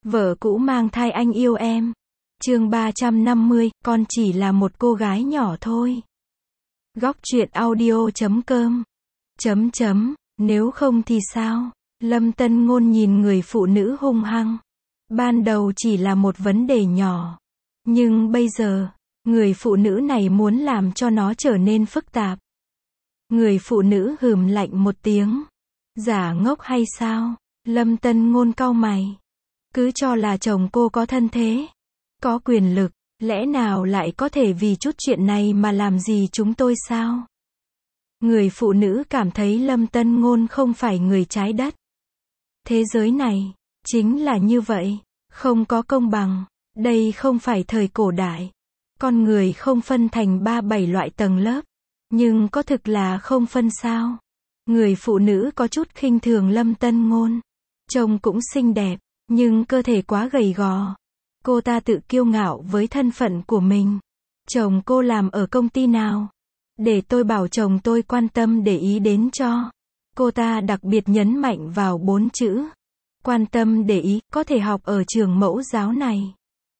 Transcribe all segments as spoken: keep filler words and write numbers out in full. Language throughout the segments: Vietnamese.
Vợ cũ mang thai anh yêu em. Chương ba trăm năm mươi, con chỉ là một cô gái nhỏ thôi. Góc truyện audio chấm com. Chấm chấm, nếu không thì sao? Lâm Tân Ngôn nhìn người phụ nữ hung hăng. Ban đầu chỉ là một vấn đề nhỏ. Nhưng bây giờ, người phụ nữ này muốn làm cho nó trở nên phức tạp. Người phụ nữ hừm lạnh một tiếng. Giả ngốc hay sao? Lâm Tân Ngôn cau mày. Cứ cho là chồng cô có thân thế, có quyền lực, lẽ nào lại có thể vì chút chuyện này mà làm gì chúng tôi sao? Người phụ nữ cảm thấy Lâm Tân Ngôn không phải người trái đất. Thế giới này, chính là như vậy, không có công bằng, đây không phải thời cổ đại. Con người không phân thành ba bảy loại tầng lớp, nhưng có thực là không phân sao? Người phụ nữ có chút khinh thường Lâm Tân Ngôn. Trông cũng xinh đẹp, nhưng cơ thể quá gầy gò. Cô ta tự kiêu ngạo với thân phận của mình. Chồng cô làm ở công ty nào? Để tôi bảo chồng tôi quan tâm để ý đến cho. Cô ta đặc biệt nhấn mạnh vào bốn chữ. Quan tâm để ý, có thể học ở trường mẫu giáo này.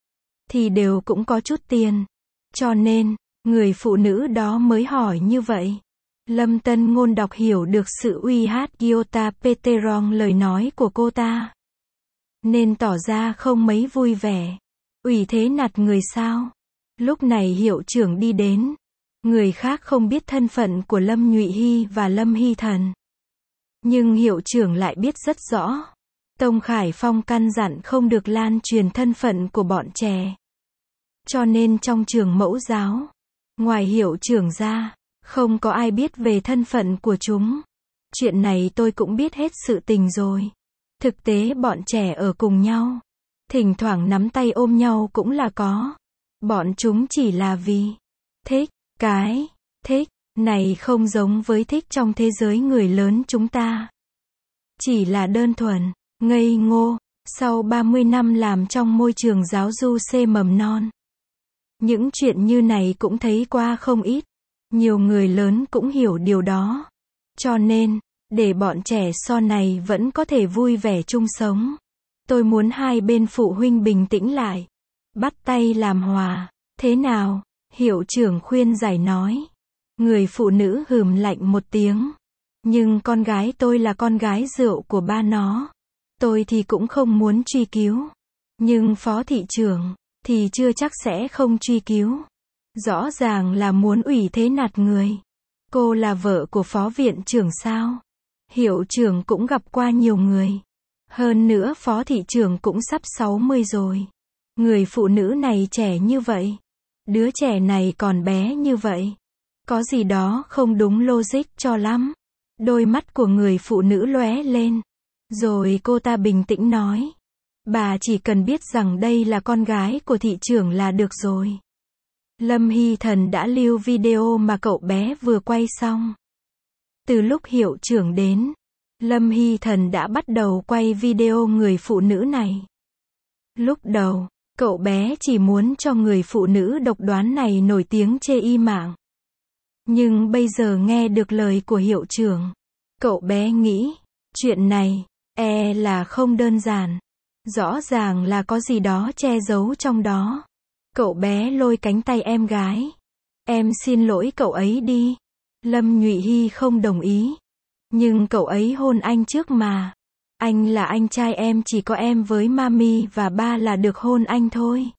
Thì đều cũng có chút tiền. Cho nên, người phụ nữ đó mới hỏi như vậy. Lâm Tân Ngôn đọc hiểu được sự uy hát Giota Peteron lời nói của cô ta. Nên tỏ ra không mấy vui vẻ. Ủy thế nạt người sao? Lúc này hiệu trưởng đi đến. Người khác không biết thân phận của Lâm Nhụy Hy và Lâm Hy Thần. Nhưng hiệu trưởng lại biết rất rõ. Tông Khải Phong căn dặn không được lan truyền thân phận của bọn trẻ. Cho nên trong trường mẫu giáo, ngoài hiệu trưởng ra, không có ai biết về thân phận của chúng. Chuyện này tôi cũng biết hết sự tình rồi. Thực tế bọn trẻ ở cùng nhau, thỉnh thoảng nắm tay ôm nhau cũng là có. Bọn chúng chỉ là vì thích, cái thích này không giống với thích trong thế giới người lớn chúng ta. Chỉ là đơn thuần, ngây ngô, sau ba mươi năm làm trong môi trường giáo du C mầm non. Những chuyện như này cũng thấy qua không ít. Nhiều người lớn cũng hiểu điều đó. Cho nên, để bọn trẻ sau này vẫn có thể vui vẻ chung sống. Tôi muốn hai bên phụ huynh bình tĩnh lại. Bắt tay làm hòa. Thế nào? Hiệu trưởng khuyên giải nói. Người phụ nữ hừm lạnh một tiếng. Nhưng con gái tôi là con gái rượu của ba nó. Tôi thì cũng không muốn truy cứu. Nhưng phó thị trưởng, thì chưa chắc sẽ không truy cứu. Rõ ràng là muốn ủy thế nạt người. Cô là vợ của phó viện trưởng sao? Hiệu trưởng cũng gặp qua nhiều người. Hơn nữa phó thị trưởng cũng sắp sáu mươi rồi. Người phụ nữ này trẻ như vậy. Đứa trẻ này còn bé như vậy. Có gì đó không đúng logic cho lắm. Đôi mắt của người phụ nữ lóe lên. Rồi cô ta bình tĩnh nói. Bà chỉ cần biết rằng đây là con gái của thị trưởng là được rồi. Lâm Hy Thần đã lưu video mà cậu bé vừa quay xong. Từ lúc hiệu trưởng đến, Lâm Hy Thần đã bắt đầu quay video người phụ nữ này. Lúc đầu, cậu bé chỉ muốn cho người phụ nữ độc đoán này nổi tiếng chê y mạng. Nhưng bây giờ nghe được lời của hiệu trưởng, cậu bé nghĩ, chuyện này, e là không đơn giản. Rõ ràng là có gì đó che giấu trong đó. Cậu bé lôi cánh tay em gái. Em xin lỗi cậu ấy đi. Lâm Nhụy Hy không đồng ý. Nhưng cậu ấy hôn anh trước mà. Anh là anh trai em, chỉ có em với mami và ba là được hôn anh thôi.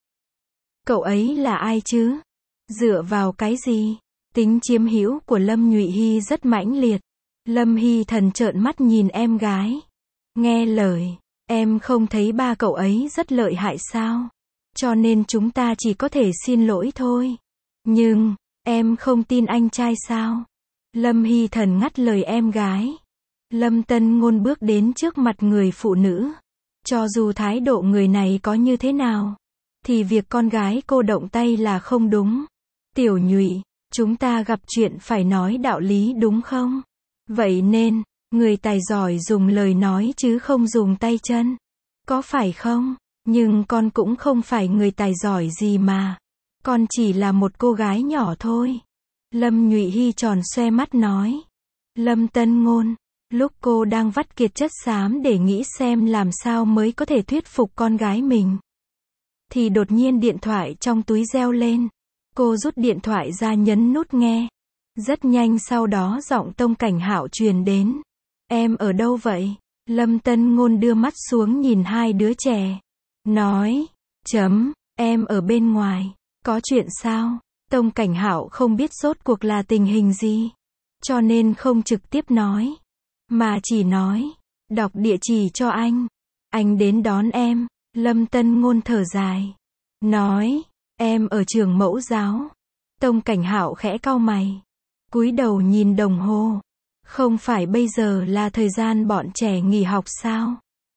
Cậu ấy là ai chứ? Dựa vào cái gì? Tính chiếm hữu của Lâm Nhụy Hy rất mãnh liệt. Lâm Hy Thần trợn mắt nhìn em gái. Nghe lời, em không thấy ba cậu ấy rất lợi hại sao? Cho nên chúng ta chỉ có thể xin lỗi thôi. Nhưng, em không tin anh trai sao? Lâm Hy Thần ngắt lời em gái. Lâm Tân Ngôn bước đến trước mặt người phụ nữ. Cho dù thái độ người này có như thế nào, thì việc con gái cô động tay là không đúng. Tiểu Nhụy, chúng ta gặp chuyện phải nói đạo lý đúng không? Vậy nên, người tài giỏi dùng lời nói chứ không dùng tay chân. Có phải không? Nhưng con cũng không phải người tài giỏi gì mà. Con chỉ là một cô gái nhỏ thôi. Lâm Nhụy Hy tròn xoe mắt nói. Lâm Tân Ngôn, Lúc cô đang vắt kiệt chất xám để nghĩ xem làm sao mới có thể thuyết phục con gái mình, thì đột nhiên điện thoại trong túi reo lên. Cô rút điện thoại ra nhấn nút nghe. Rất nhanh sau đó giọng Tông Cảnh Hạo truyền đến. Em ở đâu vậy? Lâm Tân Ngôn đưa mắt xuống nhìn hai đứa trẻ. Nói, chấm, em ở bên ngoài. Có chuyện sao? Tông Cảnh Hạo không biết rốt cuộc là tình hình gì, cho nên không trực tiếp nói, mà chỉ nói, đọc địa chỉ cho anh. Anh đến đón em. Lâm Tân Ngôn thở dài. Nói, em ở trường mẫu giáo. Tông Cảnh Hạo khẽ cau mày, cúi đầu nhìn đồng hồ. Không phải bây giờ là thời gian bọn trẻ nghỉ học sao?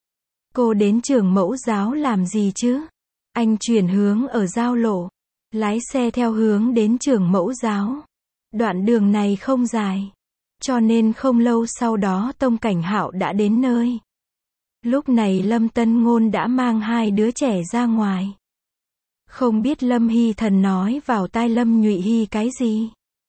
Cô đến trường mẫu giáo làm gì chứ? Anh chuyển hướng ở giao lộ, lái xe theo hướng đến trường mẫu giáo. Đoạn đường này không dài, cho nên không lâu sau đó Tông Cảnh Hạo đã đến nơi. Lúc này Lâm Tân Ngôn đã mang hai đứa trẻ ra ngoài. Không biết Lâm Hy Thần nói vào tai Lâm Nhụy Hy cái gì,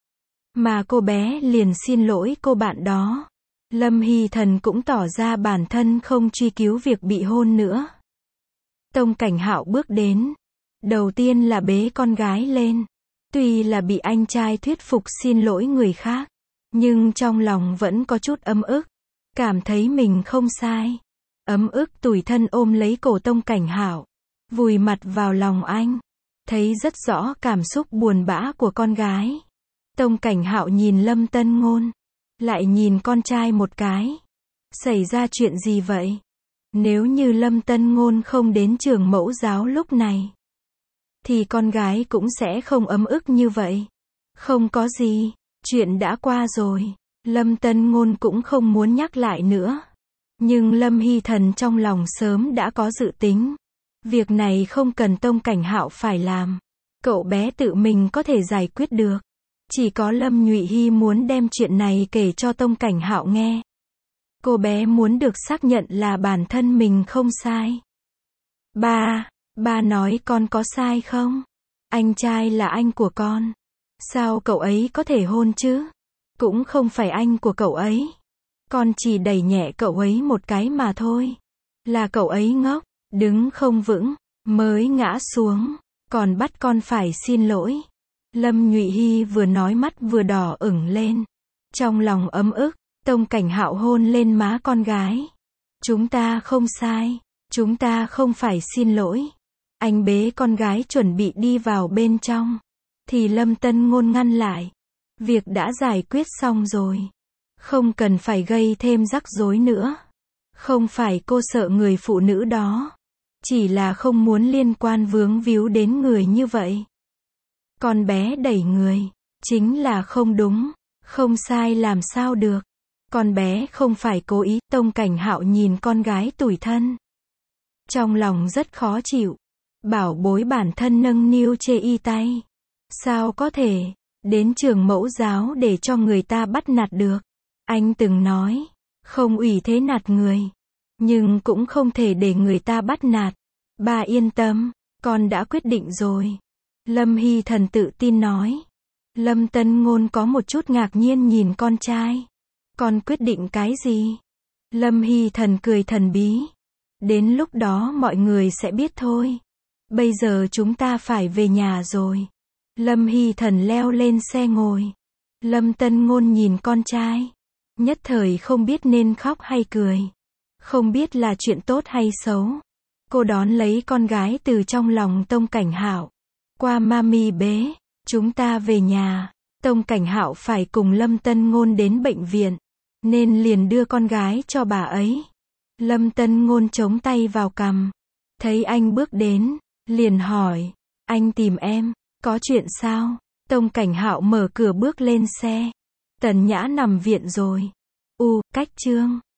mà cô bé liền xin lỗi cô bạn đó. Lâm Hy Thần cũng tỏ ra bản thân không truy cứu việc bị hôn nữa. Tông Cảnh Hạo bước đến, đầu tiên là bế con gái lên. Tuy là bị anh trai thuyết phục xin lỗi người khác, nhưng trong lòng vẫn có chút ấm ức, cảm thấy mình không sai. Ấm ức tủi thân ôm lấy cổ Tông Cảnh Hạo, vùi mặt vào lòng anh, thấy rất rõ cảm xúc buồn bã của con gái. Tông Cảnh Hạo nhìn Lâm Tân Ngôn, lại nhìn con trai một cái. Xảy ra chuyện gì vậy? Nếu như Lâm Tân Ngôn không đến trường mẫu giáo lúc này, thì con gái cũng sẽ không ấm ức như vậy. Không có gì, chuyện đã qua rồi. Lâm Tân Ngôn cũng không muốn nhắc lại nữa. Nhưng Lâm Hy Thần trong lòng sớm đã có dự tính. Việc này không cần Tông Cảnh Hạo phải làm. Cậu bé tự mình có thể giải quyết được. Chỉ có Lâm Nhụy Hy muốn đem chuyện này kể cho Tông Cảnh Hạo nghe. Cô bé muốn được xác nhận là bản thân mình không sai. Ba, ba nói con có sai không? Anh trai là anh của con. Sao cậu ấy có thể hôn chứ? Cũng không phải anh của cậu ấy. Con chỉ đẩy nhẹ cậu ấy một cái mà thôi. Là cậu ấy ngốc, đứng không vững, mới ngã xuống, còn bắt con phải xin lỗi. Lâm Nhụy Hy vừa nói mắt vừa đỏ ửng lên. Trong lòng ấm ức, Tông Cảnh Hạo hôn lên má con gái. Chúng ta không sai, chúng ta không phải xin lỗi. Anh bế con gái chuẩn bị đi vào bên trong, thì Lâm Tân Ngôn ngăn lại. Việc đã giải quyết xong rồi, không cần phải gây thêm rắc rối nữa. Không phải cô sợ người phụ nữ đó, chỉ là không muốn liên quan vướng víu đến người như vậy. Con bé đẩy người, chính là không đúng, không sai làm sao được. Con bé không phải cố ý. Tông Cảnh Hạo nhìn con gái tủi thân, trong lòng rất khó chịu. Bảo bối bản thân nâng niu chê y tay. Sao có thể đến trường mẫu giáo để cho người ta bắt nạt được? Anh từng nói, không ủy thế nạt người, nhưng cũng không thể để người ta bắt nạt. Ba yên tâm, con đã quyết định rồi. Lâm Hy Thần tự tin nói. Lâm Tân Ngôn có một chút ngạc nhiên nhìn con trai. Con quyết định cái gì? Lâm Hy Thần cười thần bí. Đến lúc đó mọi người sẽ biết thôi. Bây giờ chúng ta phải về nhà rồi. Lâm Hy Thần leo lên xe ngồi. Lâm Tân Ngôn nhìn con trai, nhất thời không biết nên khóc hay cười. Không biết là chuyện tốt hay xấu. Cô đón lấy con gái từ trong lòng Tông Cảnh Hạo. Qua mami bế, chúng ta về nhà. Tông Cảnh Hạo phải cùng Lâm Tân Ngôn đến bệnh viện, nên liền đưa con gái cho bà ấy. Lâm Tân Ngôn chống tay vào cằm, thấy anh bước đến, liền hỏi, anh tìm em, có chuyện sao? Tông Cảnh Hạo mở cửa bước lên xe. Tần Nhã nằm viện rồi. U, cách chương.